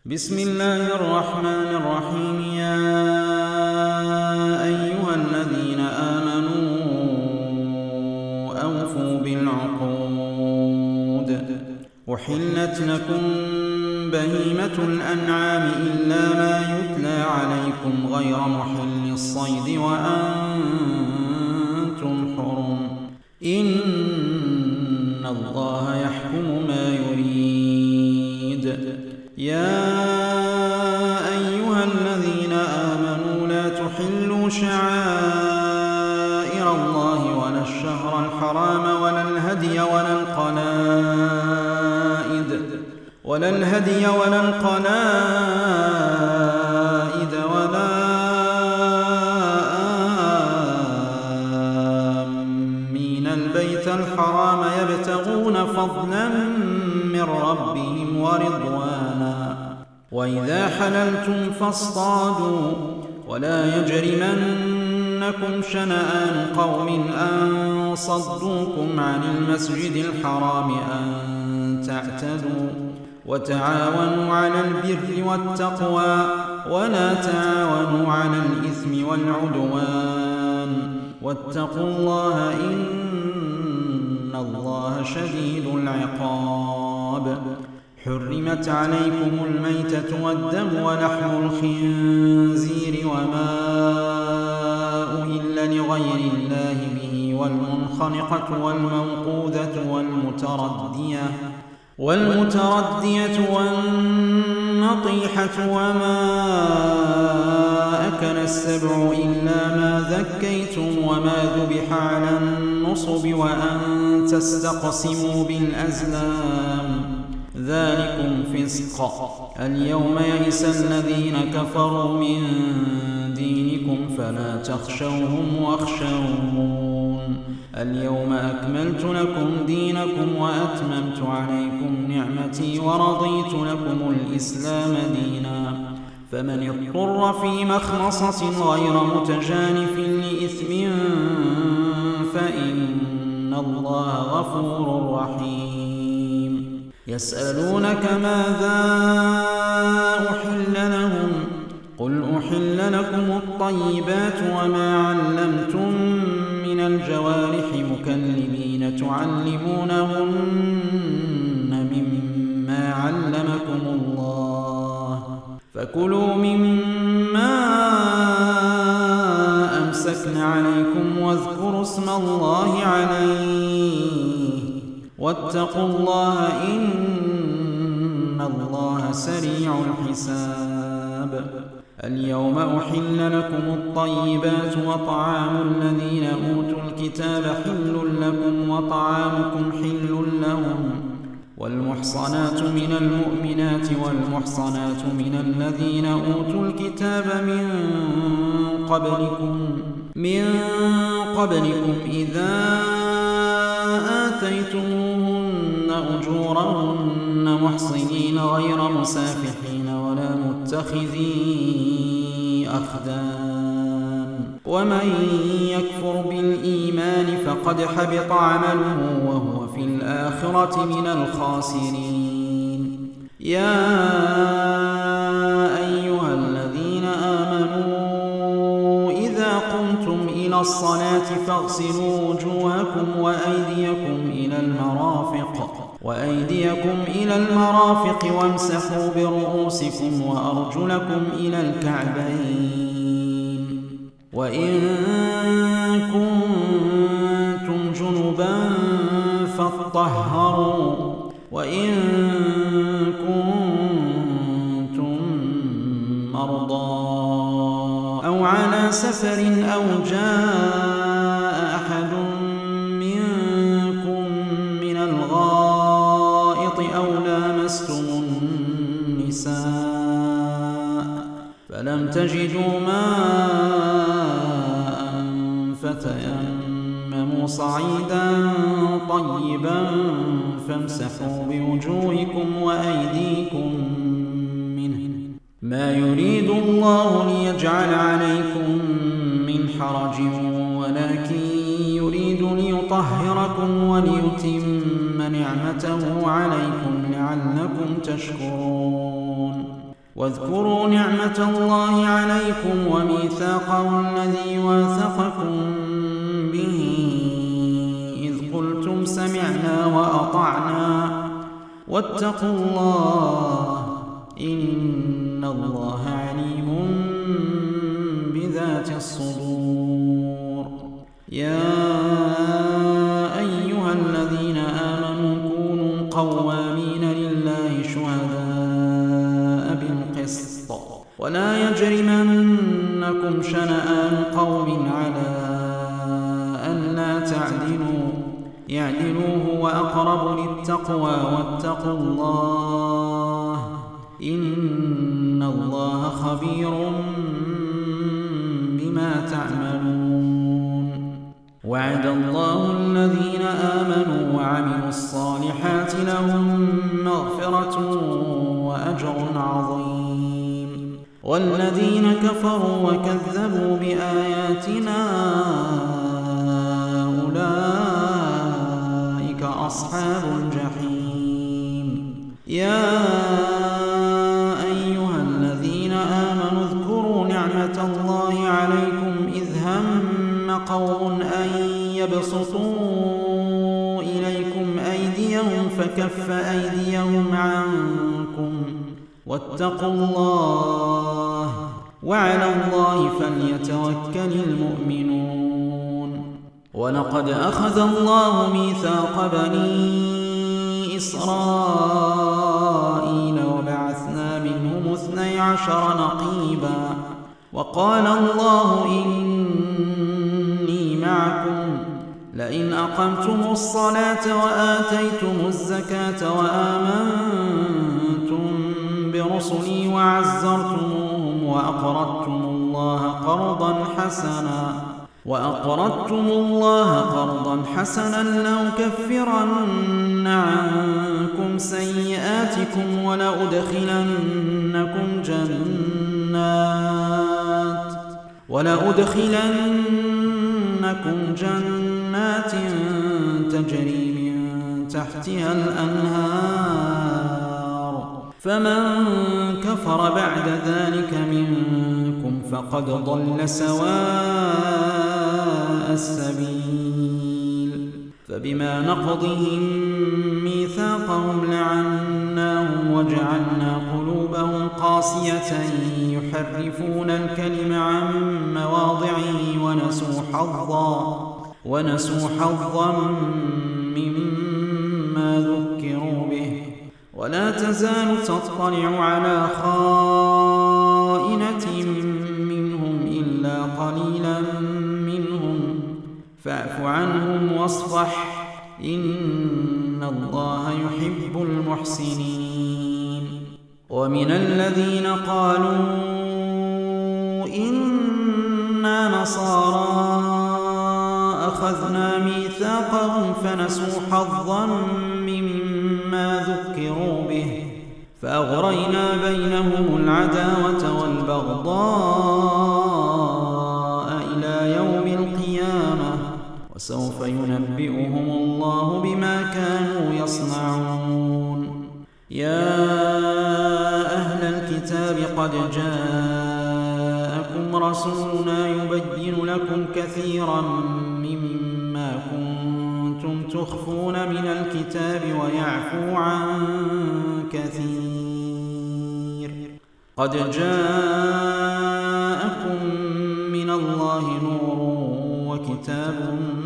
بسم الله الرحمن الرحيم. يا أيها الذين آمنوا أوفوا بالعقود. أحلت لكم بهيمة الأنعام إلا ما يتلى عليكم غير محل الصيد وأنتم حرم. إن الله يحكم ما يريد. يا أيها الذين آمنوا لا تحلوا شعائر الله ولا الشهر الحرام ولا الهدي ولا القلائد ولا آمين البيت الحرام يبتغون فضلا من ربهم ورضوانا. وإذا حللتم فاصطادوا ولا يجرمنكم شنآن قوم أن صدوكم عن المسجد الحرام أن تعتدوا. وتعاونوا على البر والتقوى ولا تعاونوا على الإثم والعدوان واتقوا الله إن الله شديد العقاب. حرمت عليكم الميتة والدم ولحم الخنزير وما أهل لغير الله به والمنخنقة والموقوذة والمتردية والنطيحة وما أكل السبع إلا ما ذكيتم وما ذبح على النصب وأن تستقسموا بالأزلام ذلكم فسق. اليوم يئس الذين كفروا من دينكم فلا تخشوهم واخشون. اليوم أكملت لكم دينكم وأتممت عليكم نعمتي ورضيت لكم الإسلام دينا. فمن اضطر في مخمصة غير متجانف لإثم فإن الله غفور رحيم. يسألونك ماذا أحل لهم قل أحل لكم الطيبات وما علمتم من الجوارح مكلبين تعلمونهن مما علمكم الله فكلوا مما أمسكن عليكم واذكروا اسم الله عليه واتقوا الله إن الله سريع الحساب. اليوم أحل لكم الطيبات وطعام الذين أوتوا الكتاب حل لكم وطعامكم حل لهم. والمحصنات من المؤمنات والمحصنات من الذين أوتوا الكتاب من قبلكم إذا آتيتموهن أجورهن محصنين غير مسافحين ولا متخذي أخدان. ومن يكفر بالإيمان فقد حبط عمله وهو في الآخرة من الخاسرين. يا أيها الذين آمنوا إذا قمتم إلى الصلاة فاغسلوا وجوهكم وأيديكم إلى المرافق وامسحوا برؤوسكم وأرجلكم إلى الكعبين. وإن كنتم جنبا فاطهروا وإن كنتم مرضى أو على سفر أو جاء أحد منكم من الغائط أو لامستم النساء فلم تجدوا ماء فتيمموا صعيدا طيبا فامسحوا بوجوهكم وأيديكم منه ما يريد الله ليجعل عليكم من حرج ولكن يريد ليطهركم وليتم نعمته عليكم لعلكم تشكرون. واذكروا نعمة الله عليكم وميثاقه الذي واثقكم به إذ قلتم سمعنا وأطعنا واتقوا الله إن الله عليم بذات الصدور. يا أيها الذين آمنوا كونوا قوامين لله شهداء بالقسط ولا يجرمنكم شنآن قوم على ألا تعدلوا اعدلوا هو أقرب للتقوى واتقوا الله إن الله خبير بما تعملون. وعد الله الذين آمنوا وعملوا الصالحات لهم مغفرة وأجر عظيم والذين كفروا وكذبوا بآياتنا أولئك أصحاب الجحيم. يا أيها الذين آمنوا اذكروا نعمة الله عليكم إذ هم قوم أن يبسطوا إليكم أيديهم فكف أيديهم عنكم واتقوا الله وعلى الله فليتوكل المؤمنون. ولقد أخذ الله ميثاق بني إسرائيل وبعثنا منهم 12 نقيبا وقال الله إني معكم لئن أقمتم الصلاة وآتيتم الزكاة وآمنتم برسلي وعزرتموهم وأقرضتم الله قرضا حسنا لأكفرن عنكم سيئاتكم ولأدخلنكم جنات تجري من تحتها الأنهار فمن كفر بعد ذلك منكم فقد ضل سواء السبيل. فبما نقضهم ميثاقهم لعناهم وجعلنا قلوبهم قاسية يحرفون الكلم عن مواضعه ونسوا حظا مما ذكروا به ولا تزال تطلع على خائنة منهم إلا قليلا منهم فاعف عنهم واصفح إن الله يحب المحسنين. ومن الذين قالوا إنا نصارى أخذنا ميثاقهم فنسوا حظا مما ذكروا به فأغرينا بينهم العداوة والبغضاء إلى يوم القيامة وسوف ينبئهم الله بما كانوا يصنعون. يا أهل الكتاب قد جاءكم رسولنا يبين لكم كثيرا مما كنتم تخفون من الكتاب ويعفو عن كثير. قد جاءكم من الله نور وكتاب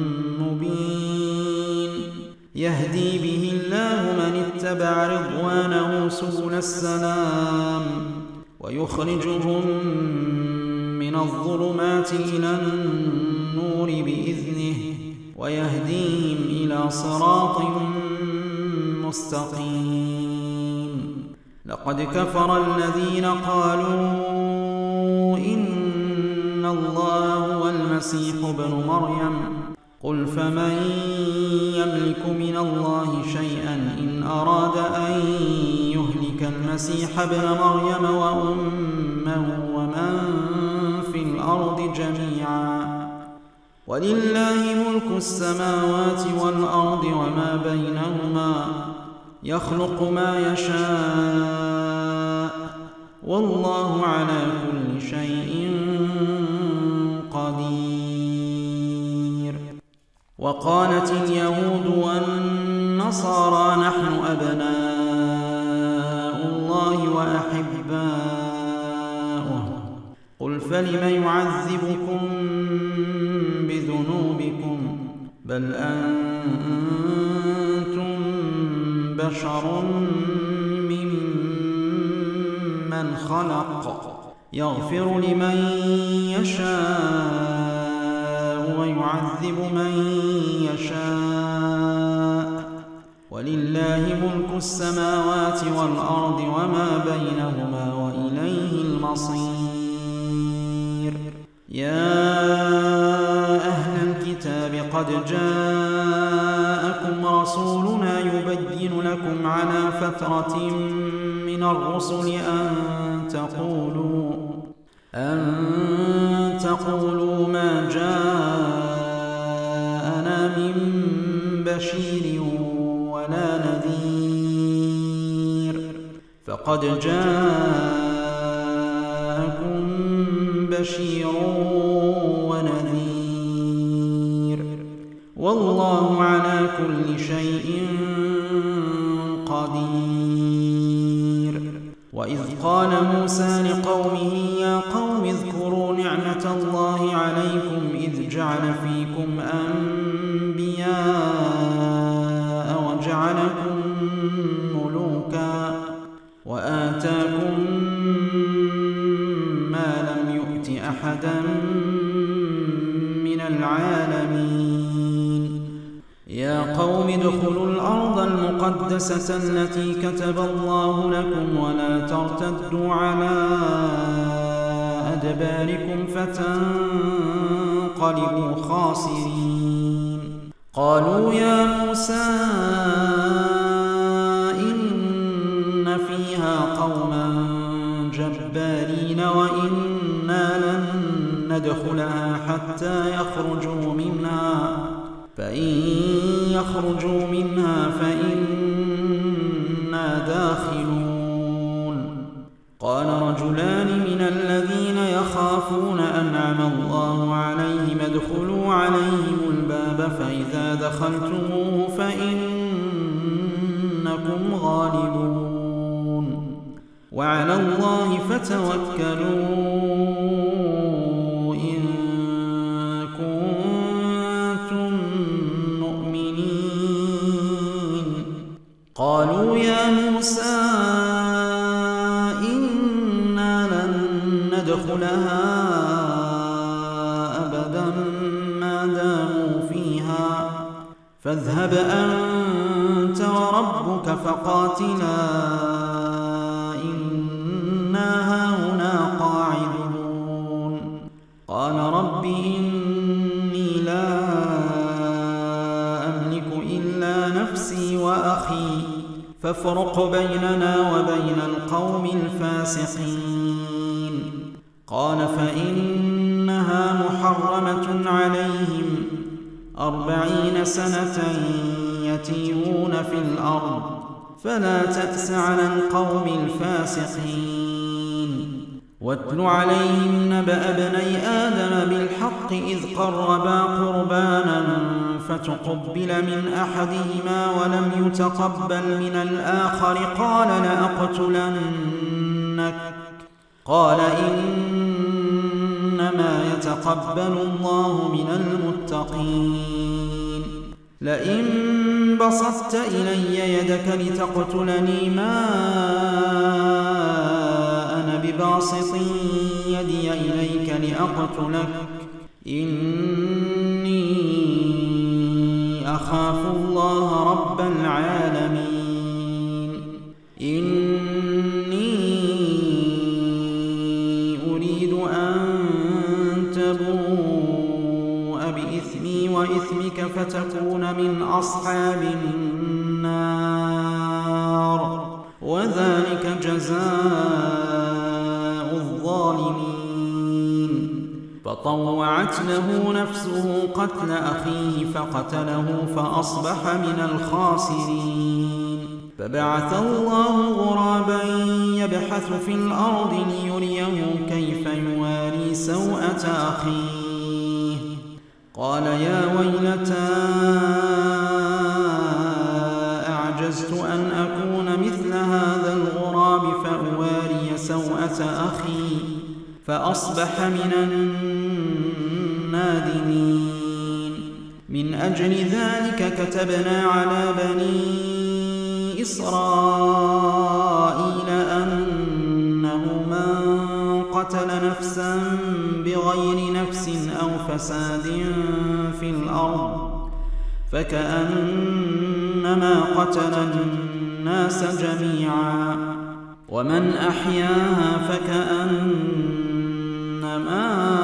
مبين يهدي به الله من اتبع رضوانه سبل السلام ويخرجهم من الظلمات إلى النور بإذنه ويهديهم إلى صراط مستقيم. لقد كفر الذين قالوا إن الله هو المسيح ابن مريم قل فمن يملك من الله شيئا إن أراد أن يهلك المسيح ابن مريم وأمه ومن في الأرض جميعا ولله ملك السماوات والأرض وما بينهما يخلق ما يشاء والله على كل شيء قدير. وقالت اليهود والنصارى نحن أبناء الله وأحباؤه قل فلم يعذبكم بذنوبكم بل أنتم بشر ممن خلق يغفر لمن يشاء ويعذب من يشاء ولله ملك السماوات والأرض وما بينهما وإليه المصير. يا أهل الكتاب قد جاءكم رسولنا يبين لكم على فترة من الرسل أن تقولوا ما جاءنا من بشير ولا نذير فقد جاءكم بشير ونذير والله على كل شيء قدير. وإذ قال موسى لقومه يا قوم اذكروا نعمة الله عليكم إذ جعل فيكم أنبياء وجعلكم ملوكا وآتاكم ما لم يؤت أحدا من العالمين. يا قوم ادخلوا الأرض المقدسة التي كتب الله لكم ولا ترتدوا على أدباركم فتنقلبوا خاسرين. قالوا يا موسى إن فيها قوما جبارين وإنا لن ندخلها حتى يخرجوا منها فإن يخرجوا منها فإنا داخلون. قال رجلان من الذين يخافون أنعم الله عليهم ادخلوا عليهم الباب فإذا دخلتموه فإنكم غالبون وعلى الله فتوكلوا إن كنتم مؤمنين. قالوا يا موسى إنا لن ندخلها أبدا ما داموا فيها فاذهب أنت وربك فقاتلا إنا هاهنا قاعدون. قال رب إني لا أملك إلا نفسي وأخي فافرق بيننا وبين القوم الفاسقين. قال فإنها محرمة عليهم 40 سنة يتيهون في الأرض فلا تأس على القوم الفاسقين. واتل عليهم نبأ ابني آدم بالحق إذ قربا قربانا فتقبل من أحدهما ولم يتقبل من الآخر قال لأقتلنك قال إنما يتقبل الله من المتقين. لئن بسطت إلي يدك لتقتلني ما أنا بباسط يدي إليك لأقتلك إني أخاف الله رب العالمين. إني أريد أن تبوء بإثمي وإثمك فتكون من أصحاب النار وذلك جزاء الظالمين. فطوعت له نفسه قتل أخيه فقتله فأصبح من الخاسرين. فبعث الله غرابا يبحث في الأرض ليريه كيف يواري سوءة أخيه قال يا ويلتى أعجزت أن أكون مثل هذا الغراب فأواري سوءة أخي فأصبح من النادمين. من أجل ذلك كتبنا على بني إسرائيل أنه من قتل نفسا بغير نفس أو فساد في الأرض فكأنما قتل الناس جميعا ومن أحياها فكأنما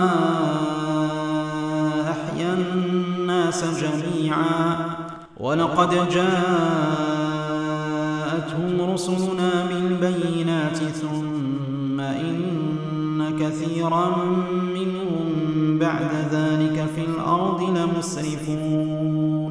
أحيا الناس جميعا. ولقد جاءتهم رسلنا بالبينات ثم إن كثيرا منهم بعد ذلك في الأرض لمسرفون.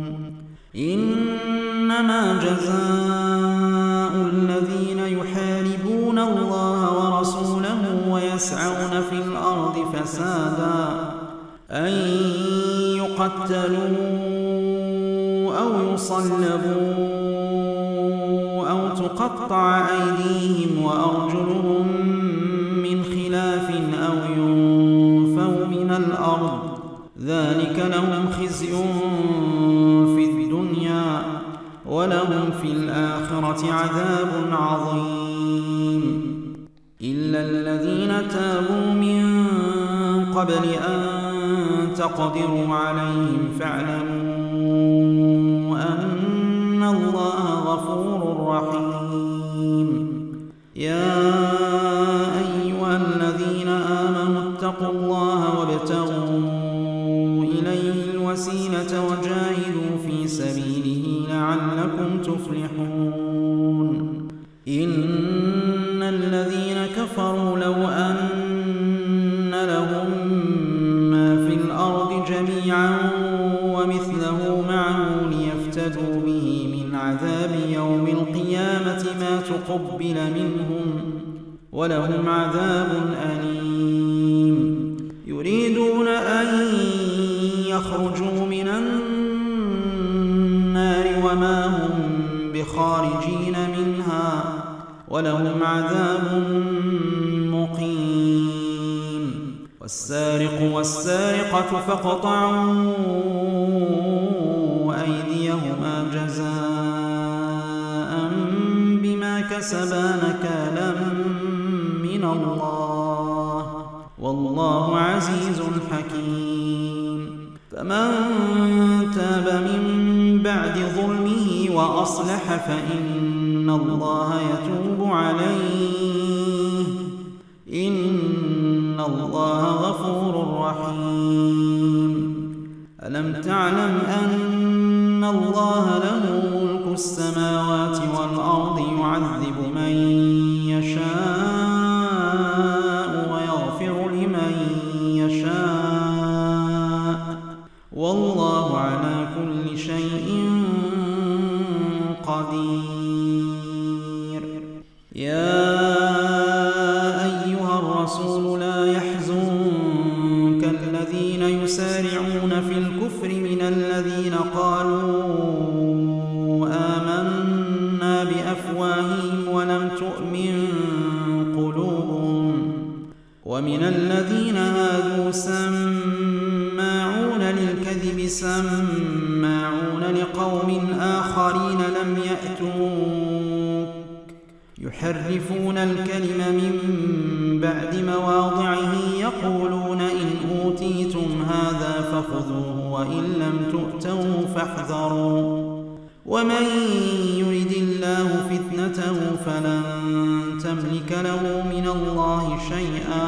إنما جزاء الذين يحاربون الله ورسوله ويسعون في الأرض فسادا أن يقتلوا أو يصلبوا أو تقطع أيديهم وأرجلهم من خلاف أو ينفوا من الأرض ذلك لهم خزي في الدنيا ولهم في الآخرة عذاب عظيم. إلا الذين تابوا من قبل أن تقدروا عليهم فاعلموا أن الله غفور رحيم. يا أيها الذين آمنوا اتقوا الله وابتغوا إليه الوسيلة وجاهدوا في سبيله لعلكم تفلحون. إن الذين كفروا لو أن لهم ما في الأرض جميعا ومثله معه ليفتدوا به من عذاب يوم القيامة ما تقبل منهم ولهم عذاب أليم. يريدون أن يخرجوا من النار وما هم بخارجين منها ولهم عذاب مقيم. والسارق والسارقة فاقطعوا أيديهما جزاء بما كسبا نكالا من الله والله عزيز حكيم. فمن تاب من بعد ظلمه وأصلح فإن الله يتوب عليه إن الله غفور رحيم. ألم تعلم أن الله له ملك السماوات والأرض يعذب من يشاء ويغفر لمن يشاء والله على كل شيء قدير. يا أيها الرسول لا يحزنك الذين يسارعون في الكفر من الذين قالوا آمنا بأفواههم ولم تؤمن قلوبهم ومن الذين هادوا سماعون للكذب سماعون لقوم آخرين لم يأتوك يحرفون الكلم من بعد مواضعه يقولون إن أوتيتم هذا فخذوه وإن لم تؤتوه فاحذروا ومن يرد الله فتنته فلن تملك له من الله شيئا.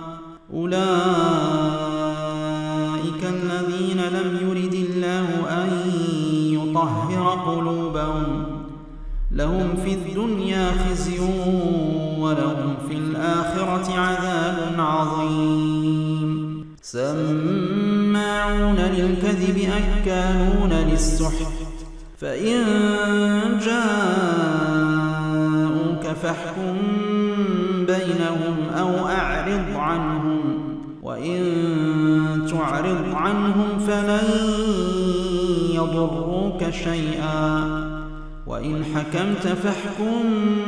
أولئك الذين لم يرد الله أن يطهر قلوبهم لهم في الدنيا خزي ولهم في الآخرة عذاب عظيم. سماعون للكذب أكالون للسحت فإن جاءوا جاءوك فاحكم بينهم أو أعرض عنهم، وإن تعرض عنهم فلن يضروك شيئا، وإن حكمت فاحكم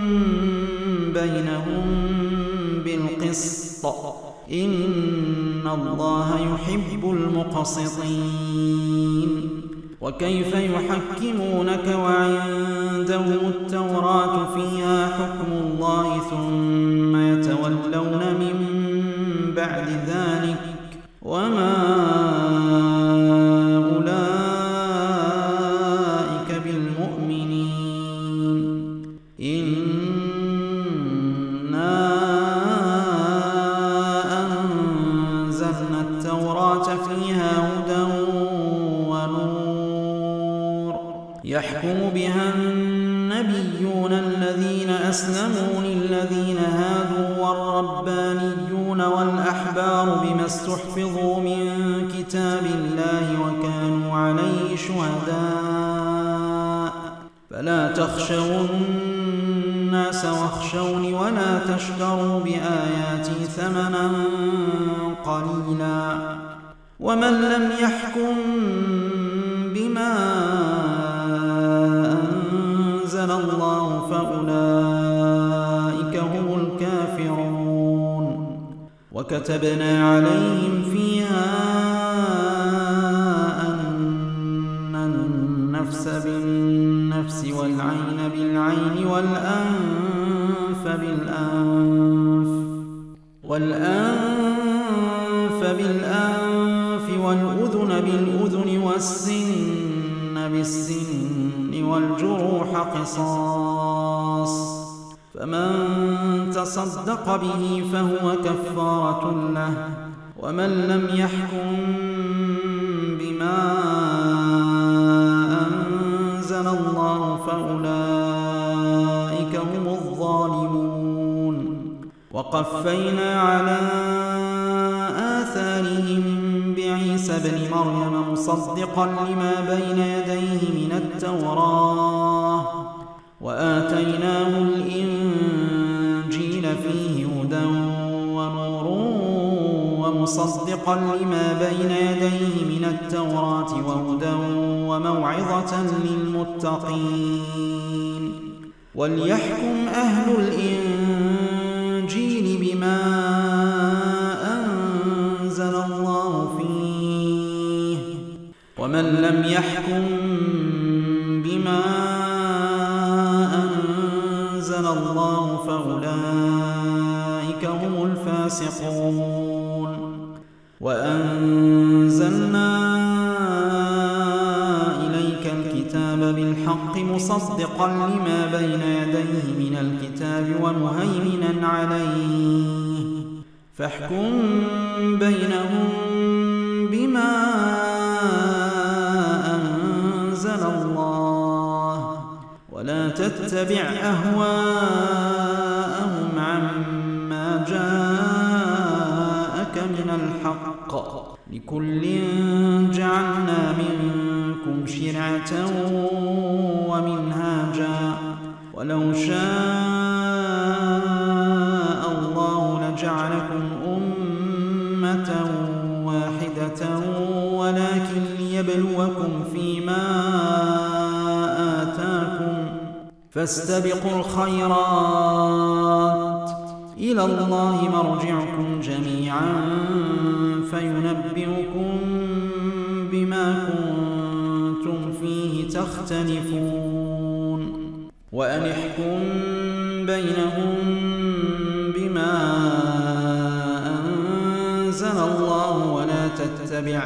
بينهم بالقسط، إن الله يحب المقسطين. وكيف يحكمونك وعندهم التوراة فيها حكم الله ثم يتولون من بعد ذلك وما أولئك بالمؤمنين. إنا أنزلنا التوراة فيها هدى ونور يحكم بها النبيون الذين أسلموا للذين هادوا والربانيون والأحبار بما استحفظوا من كتاب الله وكانوا عليه شهداء، فلا تخشوا الناس واخشوني ولا تشتروا بآياتي ثمنا قليلا، ومن لم يحكم بما أنزل الله فأولئك هم الكافرون. وكتبنا عليهم فيها أن النفس بالنفس والعين بالعين والأنف بالأنف والأذن بالأذن والسن بالسن والجروح قصاص، فمن تصدق به فهو كفارة له، ومن لم يحكم بما أنزل الله فأولئك هم الظالمون. وقفينا على آثارهم بعيسى ابن مريم مصدقا لما بين يديه من التوراة، وآتيناه الإنجيل فيه هدى ونور ومصدقا لما بين يديه من التوراة وهدى وموعظة للمتقين. وليحكم أهل الإنجيل بما أنزل الله فيه، ومن لم يحكم بما أنزل الله فأولئك هم الفاسقون. وأنزلنا إليك الكتاب بالحق مصدقا لما بين يديه من الكتاب ومهيمنا عليه، فاحكم بينهم بما أنزل الله، ولا تتبع أهواءهم عما جاءك من الحق، لكل جعلنا منكم شرعة ومنهاجا، ولو شاء الله لجعلكم أمة واحدة ولكن ليبلوكم فيما آتاكم، فاستبقوا الخيرات، إلى الله مرجعكم جميعا فينبئكم بما كنتم فيه تختلفون. وأن احكم بينهم بما أنزل الله ولا تتبع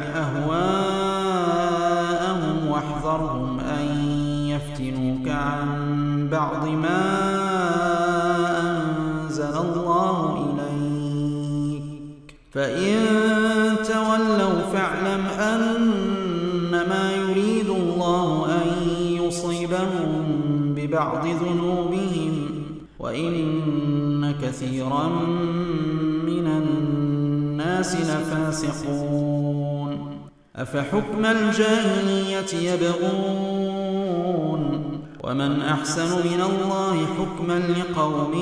أهواءهم واحذرهم أن يفتنوك عن بعض ما أنزل الله إليك، فإن تولوا فاعلم أنما يريد الله أن يصيبهم ببعض ذنوبهم وإن كثيرا من الناس لفاسقون. أفحكم الجاهلية يبغون ومن أحسن من الله حكما لقوم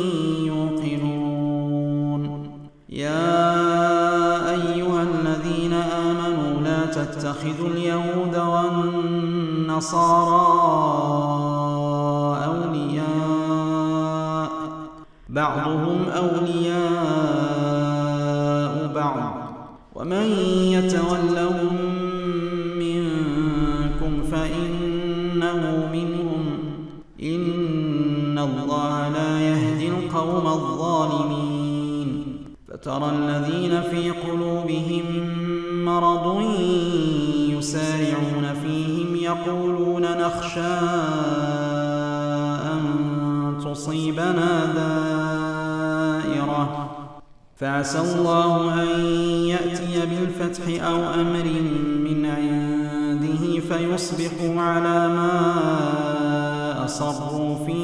يوقنون. يا أيها الذين آمنوا لا تتخذوا اليهود والنصارى أولياء بعضهم أولياء بعض ومن يتولهم منكم فإنه منهم إن الله لا يهدي القوم الظالمين. فترى الذين في قلوبهم مرض يسارعون فيهم يقولون نخشى أن تصيبنا دائرة فعسى الله أن يأتي بالفتح أو أمر من عنده فيصبحوا على ما أصروا في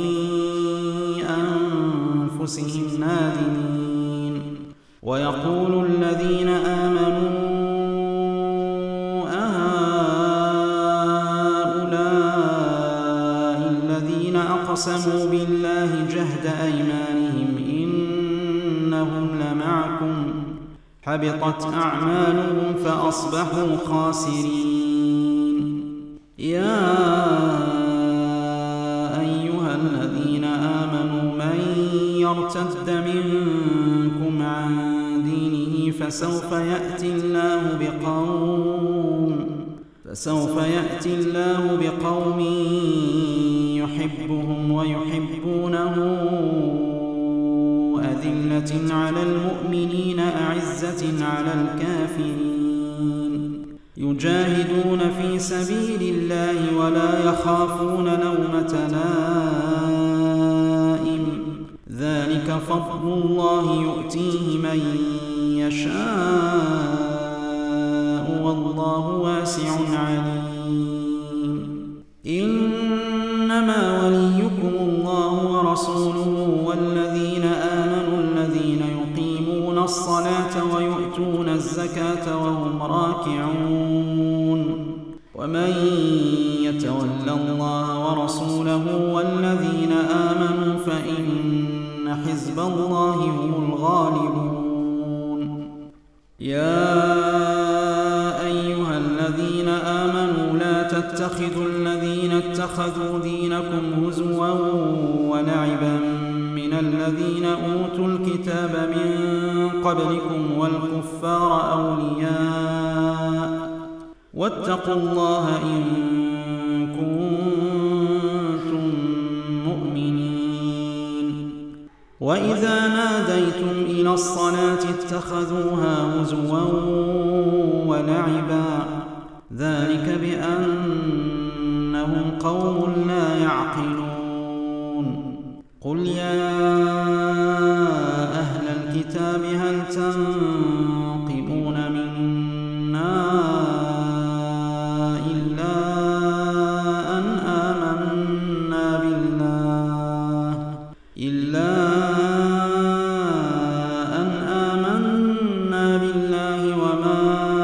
أنفسهم نادمين. ويقول الذين آمنوا أهؤلاء الذين أقسموا بالله جهد أيمانهم إنهم لمعكم حبطت أعمالهم فأصبحوا خاسرين. يا أيها الذين آمنوا من يرتد منكم عن دينه فسوف يأتي الله بقوم يحبهم ويحبونه أذلة على المؤمنين أعزة على الكافرين يجاهدون في سبيل الله ولا يخافون لومة لائم ذلك فضل الله يؤتيه من يشاء والله واسع عليم. إنما وليكم الله ورسوله والذين آمنوا الذين يقيمون الصلاة ويؤتون الزكاة وهم راكعون. ومن يتول الله ورسوله والذين آمنوا فإن حزب الله هم الغالبون. يا أيها الذين آمنوا لا تتخذوا الذين اتخذوا دينكم هزوا ولعبا من الذين أوتوا الكتاب من قبلكم والكفار أولياء واتقوا الله إن كنتم مؤمنين. وإذا ناديتم إلى الصلاة اتخذوها هزوا ولعبا ذلك بأنهم قوم لا يعقلون. قل يا أهل الكتاب هل تنقمون منا إلا أن آمنا بالله وما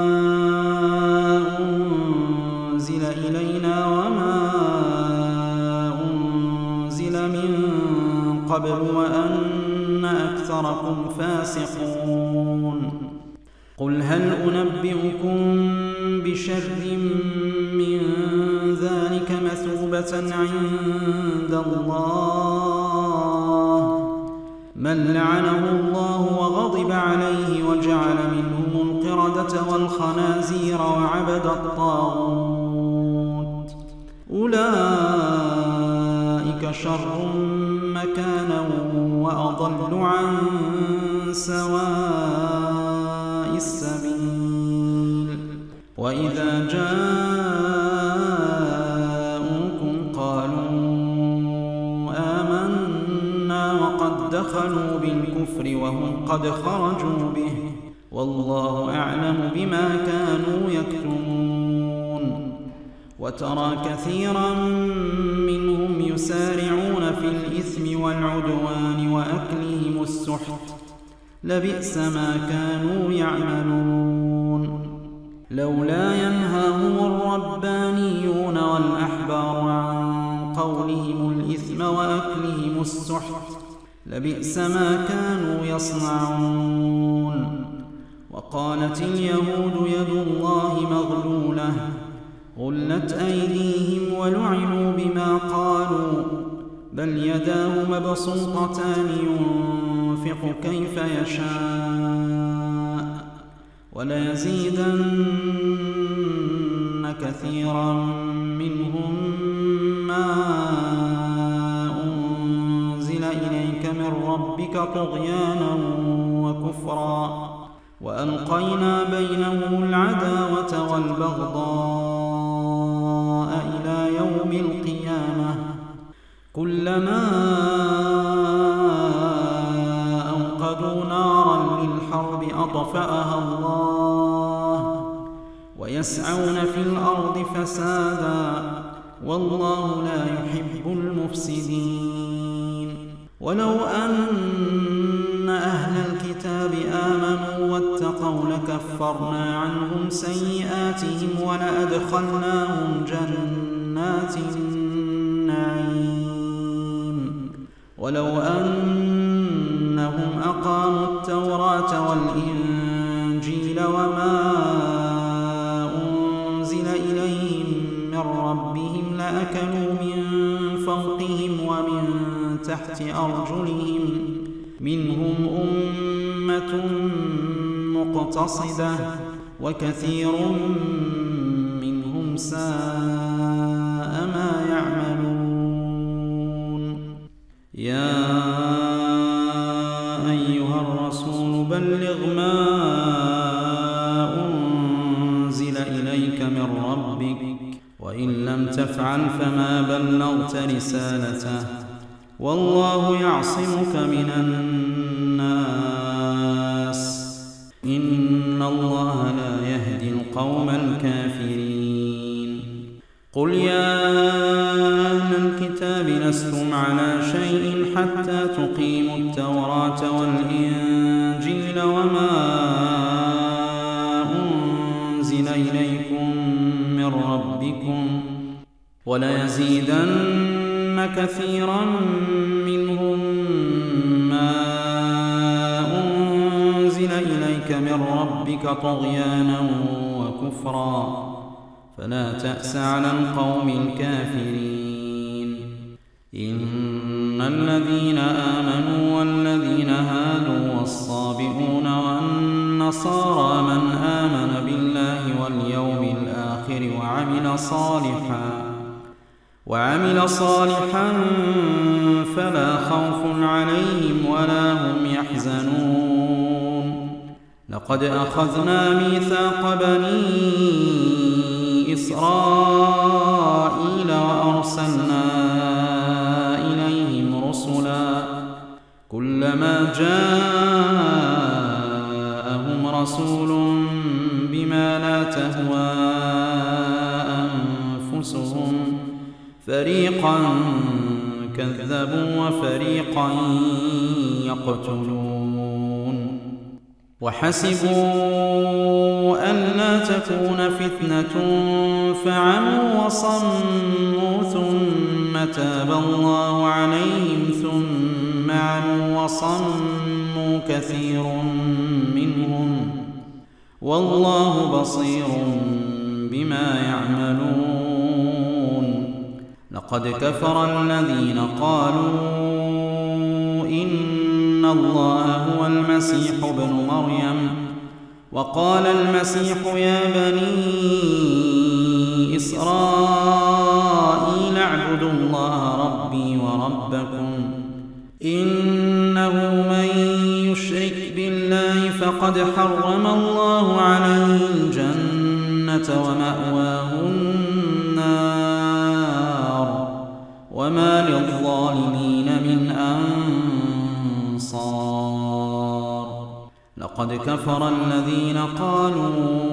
أنزل إلينا وما أنزل من قبل وأن أكثركم فاسقون. قل هل أنبئكم بشر من ذلك مثوبة عند الله من لعنه الله وغضب عليه وجعل منهم القردة والخنازير وعبد الطاغوت أولئك شر مكانا وأضل عن سواء السبيل. وإذا جاءوكم قالوا آمنا وقد دخلوا بالكفر وهم قد خرجوا به والله أعلم بما كانوا يكتمون. وترى كثيرا منهم يسارعون في الإثم والعدوان وأكلهم السحت لبئس ما كانوا يعملون. لولا ينهاهم الربانيون والأحبار عن قولهم الإثم وأكلهم السحت لبئس ما كانوا يصنعون. وقالت اليهود يد الله مغلولة غلت أيديهم ولعنوا بما قالوا بل يداه مبسوطتان ينفق كيف يشاء وليزيدن كثيرا منهم ما أنزل إليك من ربك طغيانا وكفرا وألقينا بينهم العداوة والبغضاء إلى يوم القيامة كلما أوقدوا نارا للحرب أطفأها الله ويسعون في الأرض فسادا والله لا يحب المفسدين. ولو أن أهل الكتاب آمنوا واتقوا لكفرنا عنهم سيئاتهم ولأدخلناهم جنات النعيم ولو أنهم أقاموا التوراة والإنجيل وما أنزل إليهم من ربهم لأكلوا من فوقهم ومن تحت أرجلهم منهم أمة مقتصدة وكثير منهم ساء ما يعملون. يا أيها الرسول بلغ ما أنزل إليك من ربك وإن لم تفعل فما بلغت رسالته والله يعصمك من الناس إن الله لا يهدي القوم الكافرين. قل يا أهل الكتاب لستم على شيء حتى تقيموا التوراة والإنجيل وما أنزل إليكم من ربكم وليزيدن كثيرا منهم ما أنزل إليك من ربك طغيانا وكفرا فلا تأس على القوم الكافرين. إن الذين آمنوا والذين هادوا والصابئون والنصارى من آمن بالله واليوم الآخر وعمل صالحا فلا خوف عليهم ولا هم يحزنون. لقد أخذنا ميثاق بني إسرائيل وأرسلنا إليهم رسلا كلما جاءهم رسول بما لا تهوى أنفسهم فريقا كذبوا وفريقا يقتلون. وحسبوا ألا تكون فتنة فعموا وصموا ثم تاب الله عليهم ثم عموا وصموا كثير منهم والله بصير بما يعملون. لقد كفر الذين قالوا إن الله هو المسيح ابن مريم وقال المسيح يا بني إسرائيل اعبدوا الله ربي وربكم إنه من يشرك بالله فقد حرم الله عليه الجنة ومأواه النار وما للظالمين من أنصار. لقد كفر الذين قالوا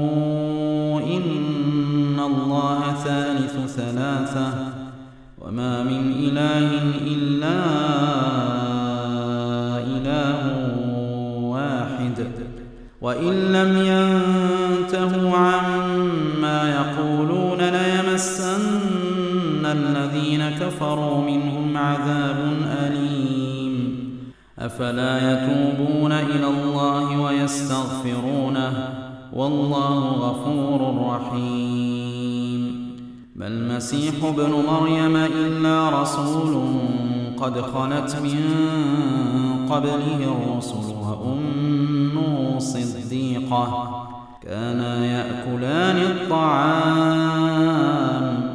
إن الله ثالث ثلاثة وما من إله إلا إله واحد وإن لم ينتهوا عما يقولون ليمسن الذين كفروا منهم عذاب أليم أفلا يتوبون إلى الله ويستغفرونه والله غفور رحيم ما المسيح ابن مريم إلا رسول قد خلت من قبله الرسل وأمه صديقة كانا يأكلان الطعام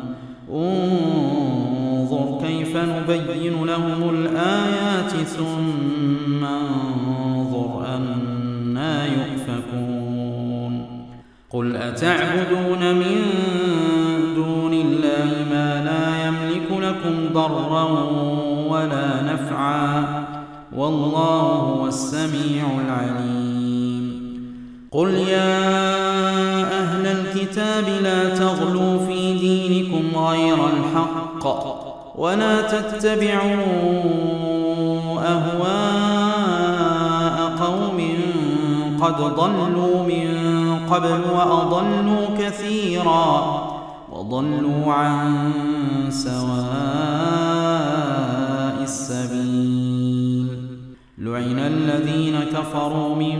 انظر كيف نبين لهم الآيات ثم انظر أنى يؤفكون قل أتعبدون من دون الله ما لا يملك لكم ضرا ولا نفعا والله هو السميع العليم قل يا أهل الكتاب لا تغلوا في دينكم غير الحق ولا تتبعوا أهواء قوم قد ضلوا من قبل وأضلوا كثيرا وضلوا عن سواء السبيل لعن الذين كفروا من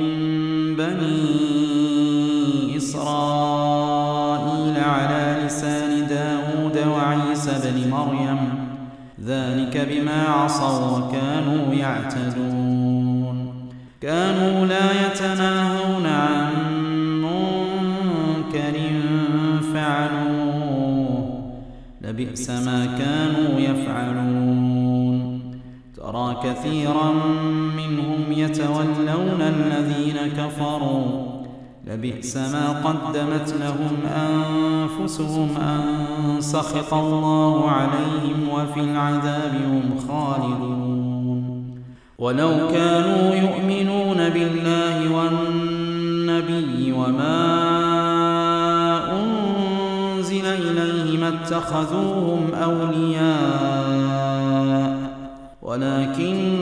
بني إسرائيل على لسان داود وعيسى بن مريم ذلك بما عصوا وكانوا يعتدون كانوا لا يتناهون عن منكر فعلوه لبئس ما كانوا يفعلون ترى كثيرا منهم يتولون الذين كفروا لبئس ما قدمت لهم أنفسهم أن سخط الله عليهم وفي العذاب هم خالدون ولو كانوا يؤمنون بالله والنبي وما أنزل إليه ما اتخذوهم أولياء ولكن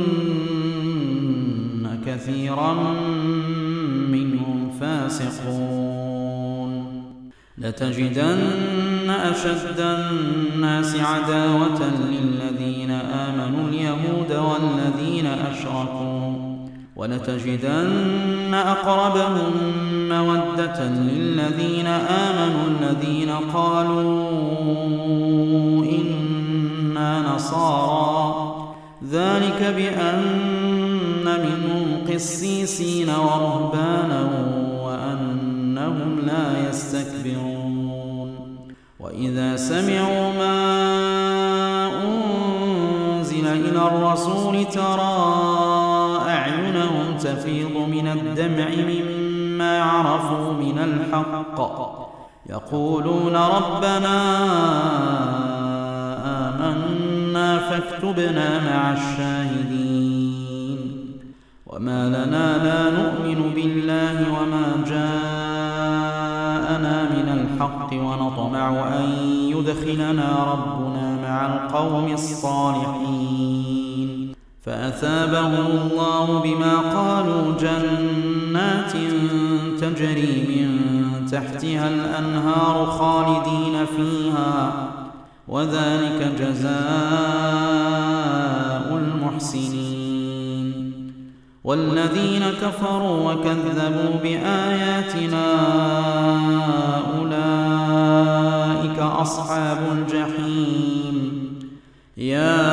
كثيرا منهم فاسقون لتجدن أشد الناس عداوة للذين آمنوا اليهود والذين أشركوا ولتجدن أقربهم مودة للذين آمنوا الذين قالوا إنا نصارى ذلك بأن منهم قسيسين ورهبانا وأنهم لا يستكبرون وإذا سمعوا ما أنزل إلى الرسول ترى أعينهم تفيض من الدمع مما عرفوا من الحق يقولون ربنا آمنا فاكتبنا مع الشاهدين وما لنا لا نؤمن بالله وما جاءنا من الحق ونطمع أن يدخلنا ربنا مع القوم الصالحين فأثابهم الله بما قالوا جنات تجري من تحتها الأنهار خالدين فيها وذلك جزاء المحسنين والذين كفروا وكذبوا بآياتنا أولئك أصحاب الجحيم يا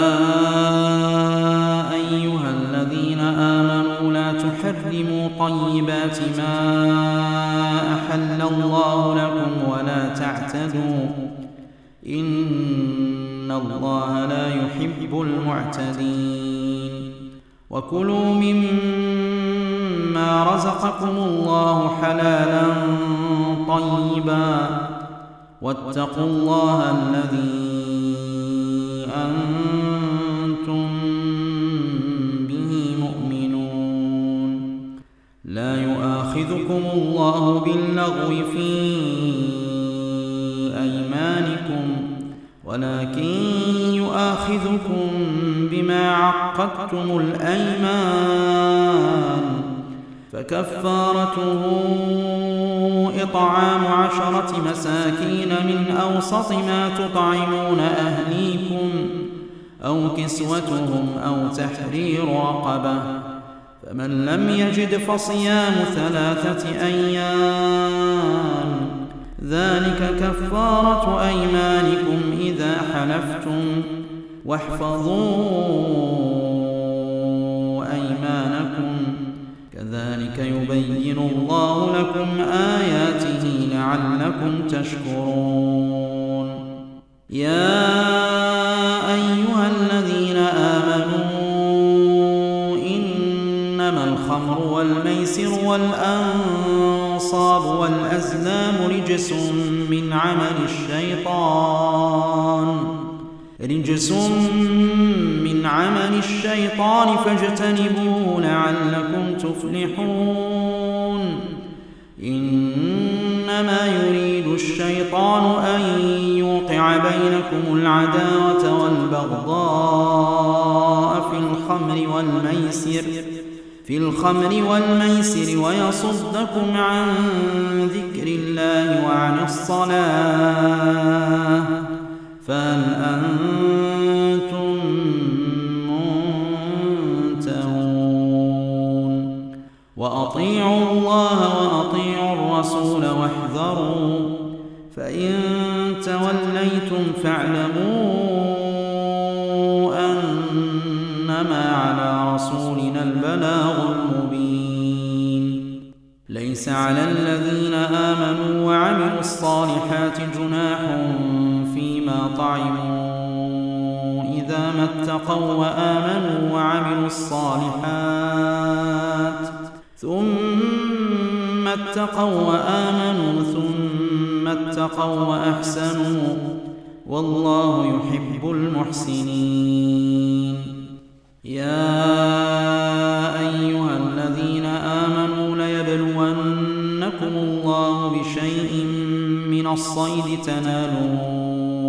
أيها الذين آمنوا لا تحرموا طيبات ما أحل الله لكم ولا تعتدوا إن الله لا يحب المعتدين وكلوا مما رزقكم الله حلالا طيبا واتقوا الله الذي أنتم به مؤمنون لا يؤاخذكم الله باللغو في أيمانكم ولكن يؤاخذكم بما عقدتم الأيمان فكفارته إطعام 10 مساكين من أوسط ما تطعمون أهليكم أو كسوتهم أو تحرير رقبة، فمن لم يجد فصيام 3 أيام، ذلك كفارة أيمانكم إذا حلفتم، واحفظوا أيمانكم، كذلك يبين الله لكم آياته لعلكم تشكرون. يا أيها الذين آمنوا إنما الخمر والميسر والأنصاب والأزلام رجس من عمل الشيطان فاجتنبوه لعلكم تفلحون. إنما يريد الشيطان أن يوقع بينكم العداوة والبغضاء في الخمر والميسر ويصدكم عن ذكر الله وعن الصلاة، فهل أنتم منتهون؟ وأطيعوا الله وأطيعوا الرسول واحذروا، فإن توليتم فاعلموا أنما على رسولنا البلاغ المبين. ليس على الذين آمنوا وعملوا الصالحات جناح فيما طعموا إذا ما اتقوا وآمنوا وعملوا الصالحات ثم اتقوا وآمنوا ثم اتقوا وأحسنوا، والله يحب المحسنين. يا أيها الذين آمنوا ليبلونكم الله بشيء من الصيد تناله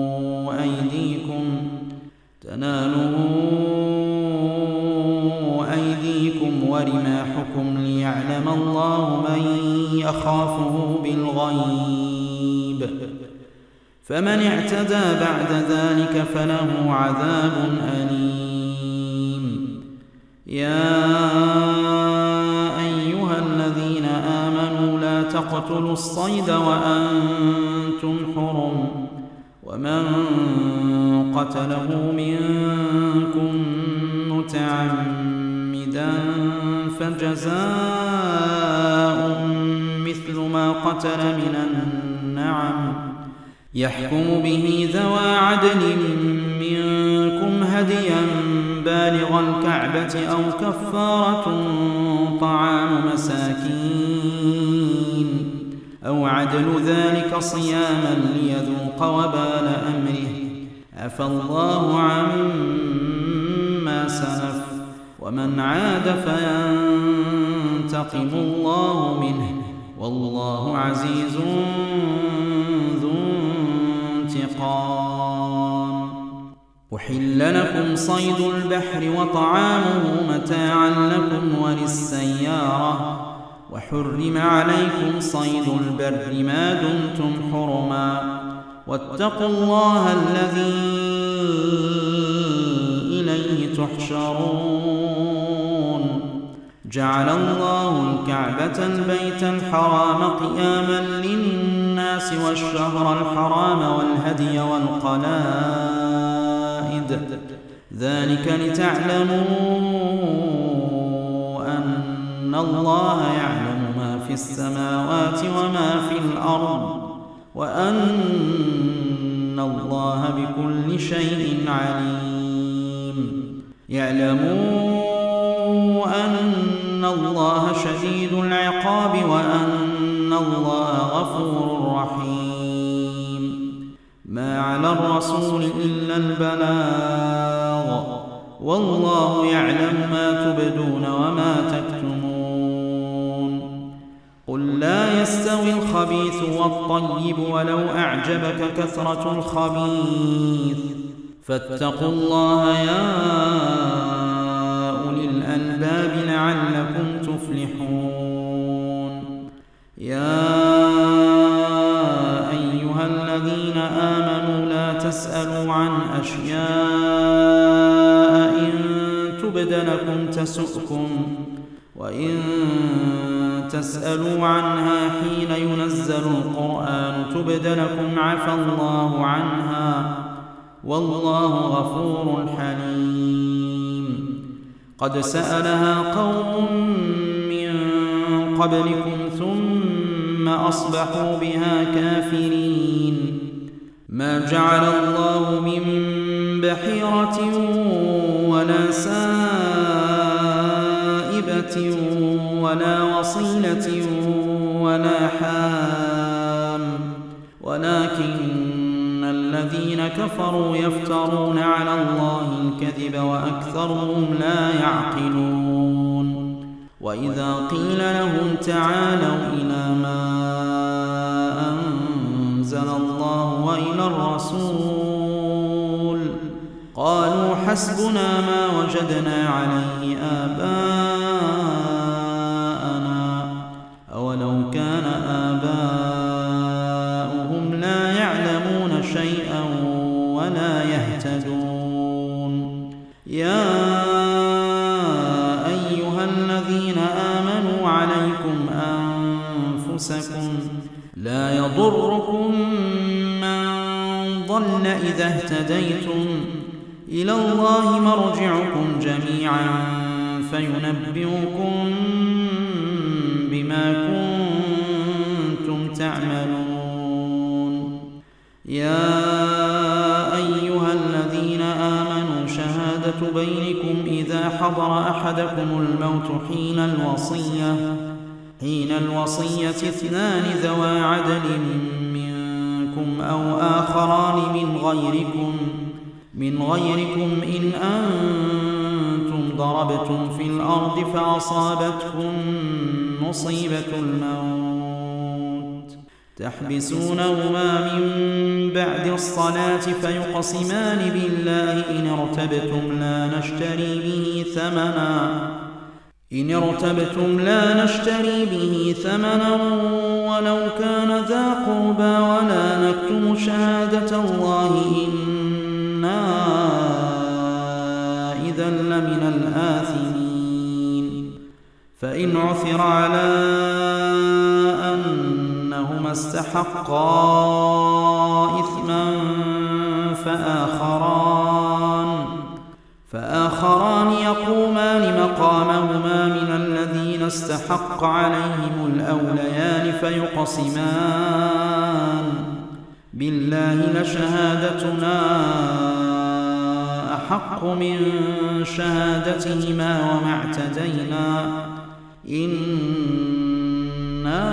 أيديكم ورماحكم ليعلم الله من يخافه بالغيب، فمن اعتدى بعد ذلك فله عذاب أليم. يا أيها الذين آمنوا لا تقتلوا الصيد وأنتم حرم، ومن قتله منكم متعمدا فجزاء مثل ما قتل من النعم، يحكم به ذوى عدل منكم هديا بالغ الكعبة أو كفارة طعام مساكين أو عدل ذلك صياما ليذوق وبال أمره، عفى الله عما سلف، ومن عاد فينتقم الله منه، والله عزيز ذو انتقام. أحل لكم صيد البحر وطعامه متاعا لكم وللسيارة، وحرم عليكم صيد البر ما دمتم حرما، واتقوا الله الذي إليه تحشرون. جعل الله الكعبة البيت الحرام قياما للناس والشهر الحرام والهدي والقلائد، ذلك لتعلموا أن الله يعلم ما في السماوات وما في الأرض، وأن الله بكل شيء عليم. يعلموا أن الله شديد العقاب وأن الله غفور رحيم. ما على الرسول إلا البلاغ، والله يعلم ما تبدون وما تكتمون. قل لا يستوي الخبيث والطيب ولو أعجبك كثرة الخبيث، فاتقوا الله يا أولي الألباب لعلكم تفلحون. تفلحون. يا أيها الذين آمنوا لا تسألوا عن أشياء إن تبد لكم تسؤكم، وإن تسألوا عنها حين ينزل القرآن تبد لكم عفى الله عنها، والله غفور حليم. قد سألها قوم من قبلكم ثم أصبحوا بها كافرين. ما جعل الله من بحيرة ولا سائبة ولا وصيلة ولا حام، ولكن الذين كفروا يفترون على الله الكذب وأكثرهم لا يعقلون. وإذا قيل لهم تعالوا إلى ما أنزل الله وإلى الرسول قالوا حسبنا ما وجدنا عليه آباءنا أولو كان آباؤهم لا يعلمون شيئا ولا يهتدون. يا أيها الذين آمنوا عليكم أنفسكم لا يضركم من ضل إذا اهتديتم، إلى الله مرجعكم جميعا فينبئكم بما كنتم تعملون. يا أيها الذين آمنوا شهادة بينكم إذا حضر أحدكم الموت حين الوصية اثنان ذوى عدل منكم أو آخران من غيركم إن أنتم ضربتم في الأرض فأصابتكم مصيبة الموت تحبسونهما من بعد الصلاة فيقسمان بالله إن ارتبتم لا نشتري به ثمنا ولو كان ذا قربى ولا نكتم شهادة الله إنا إذا لمن الآثمين. فإن عثر على أنهما استحقا إثما فآخران يقومان مقامهما من الذين استحق عليهم الأوليان فيقسمان بالله لشهادتنا أحق من شهادتهما وما اعتدينا إنا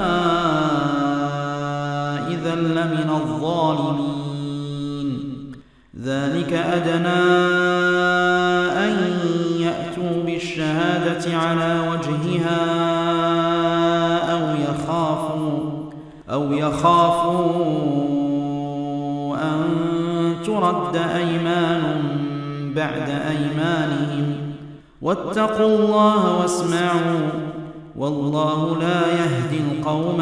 إذا لمن الظالمين. ذلك أدنى أن يأتوا بالشهادة على وجهها أو يخافوا أن ترد أيمان بعد أيمانهم واتقوا الله واسمعوا والله لا يهدي القوم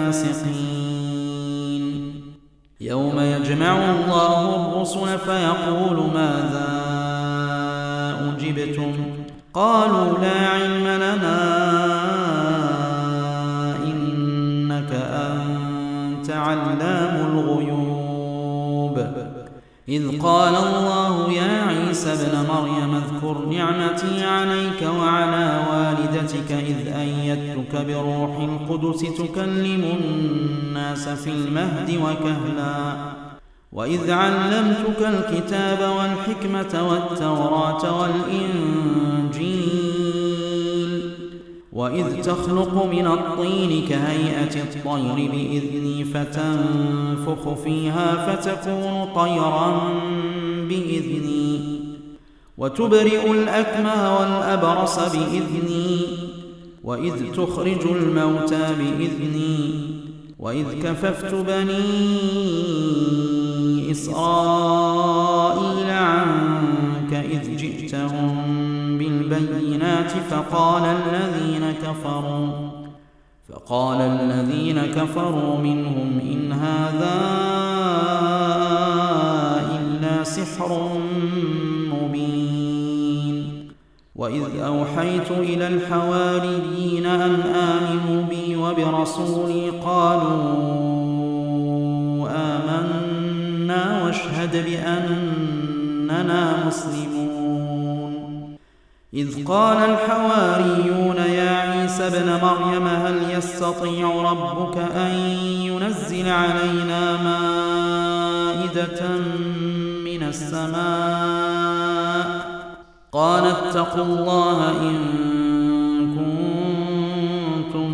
الفاسقين. يوم يجمع الله الرسل فيقول ماذا أجبتم قالوا لا علم لنا إنك أنت علام الغيوب. إذ قال الله يا عيسى ابن مريم اذكر نعمتي عليك وعلى والدتك إذ أيدتك بروح القدس تكلم الناس في المهد وكهلا وإذ علمتك الكتاب والحكمة والتوراة والإنجيل وإذ تخلق من الطين كهيئة الطير بإذني فتنفخ فيها فتكون طيرا بإذني وتبرئ الأكمه والأبرص بإذني وإذ تخرج الموتى بإذني وإذ كففت بني إسرائيل عنك إذ جئتهم بالبينات بالبينات فقال الذين كفروا منهم إن هذا إلا سحر مبين. وإذ أوحيت إلى الحواريين أن آمنوا بي وبرسولي قالوا آمنا واشهد بأننا مسلمون. إذ قال الحواريون يا عيسى ابن مريم هل يستطيع ربك أن ينزل علينا مائدة من السماء؟ قال اتقوا الله إن كنتم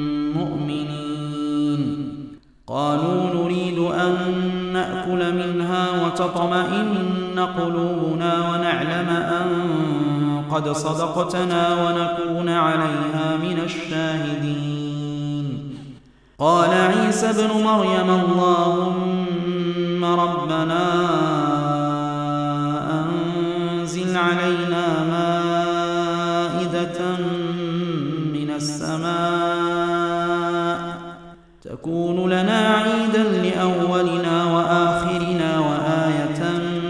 مؤمنين. قالوا نريد أن نأكل منها وتطمئن قلوبنا ونعلم أن قد صدقتنا ونكون عليها من الشاهدين. قال عيسى ابن مريم اللهم ربنا أنزل علينا مائدة من السماء تكون لنا عيدا لأولنا وآخرنا وآية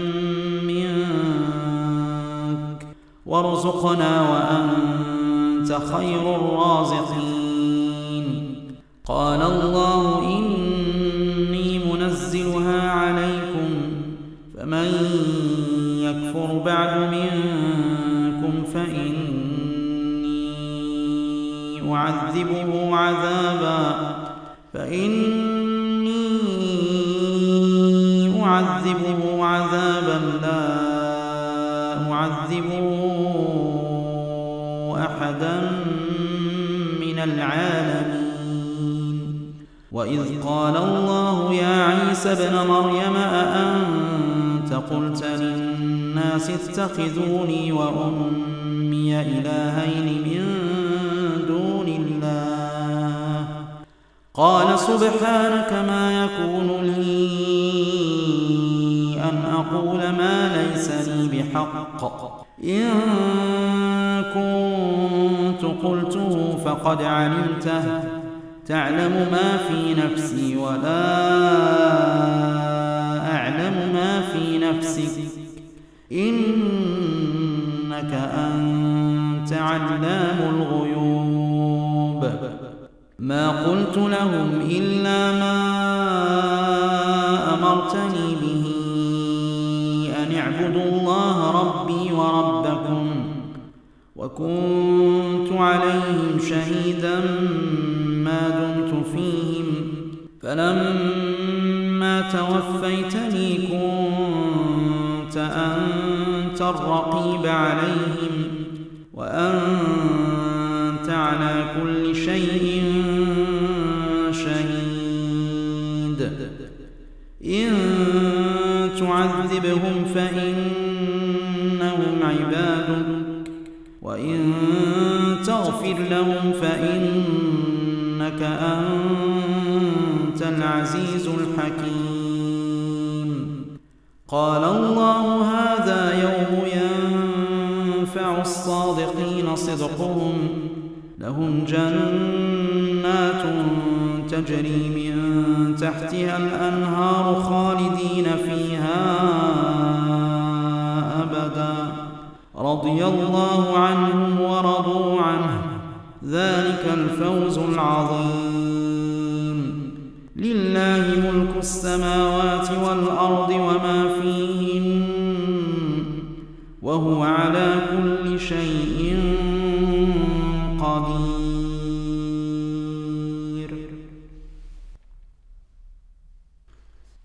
منك وارزقنا وأنت خير الرازقين. قال الله إني منزلها عليكم فمن يكفر بعد منكم فإني أعذبه عذابا لا أعذبه أحدا من العالمين. وإذ قال الله يا عيسى ابن مريم أأنت قلت للناس اتخذوني وأمي إلهين من دون الله؟ قال سبحانك ما يكون لي أن أقول ما ليس لي بحق إن كنت قلته فقد علمته تعلم ما في نفسي ولا أعلم ما في نفسك إنك أنت علام الغيوب. ما قلت لهم إلا ما أمرتني به أن اعبدوا الله ربي وربكم وكنت عليهم شهيدا ما دمت فيهم فلما توفيتني كنت أنت الرقيب عليهم وأنت على كل شيء شهيد. إن تعذبهم فإنهم عبادك وإن تغفر لهم فإنك أنت العزيز الحكيم. قال الله هذا يوم ينفع الصادقين صدقهم لهم جنات تجري من تحتها الأنهار خالدين فيها أبدا رضي الله عنهم ورضوا عنه ذلك الفوز العظيم. لله ملك السماوات والأرض وما فيهن وهو على كل شيء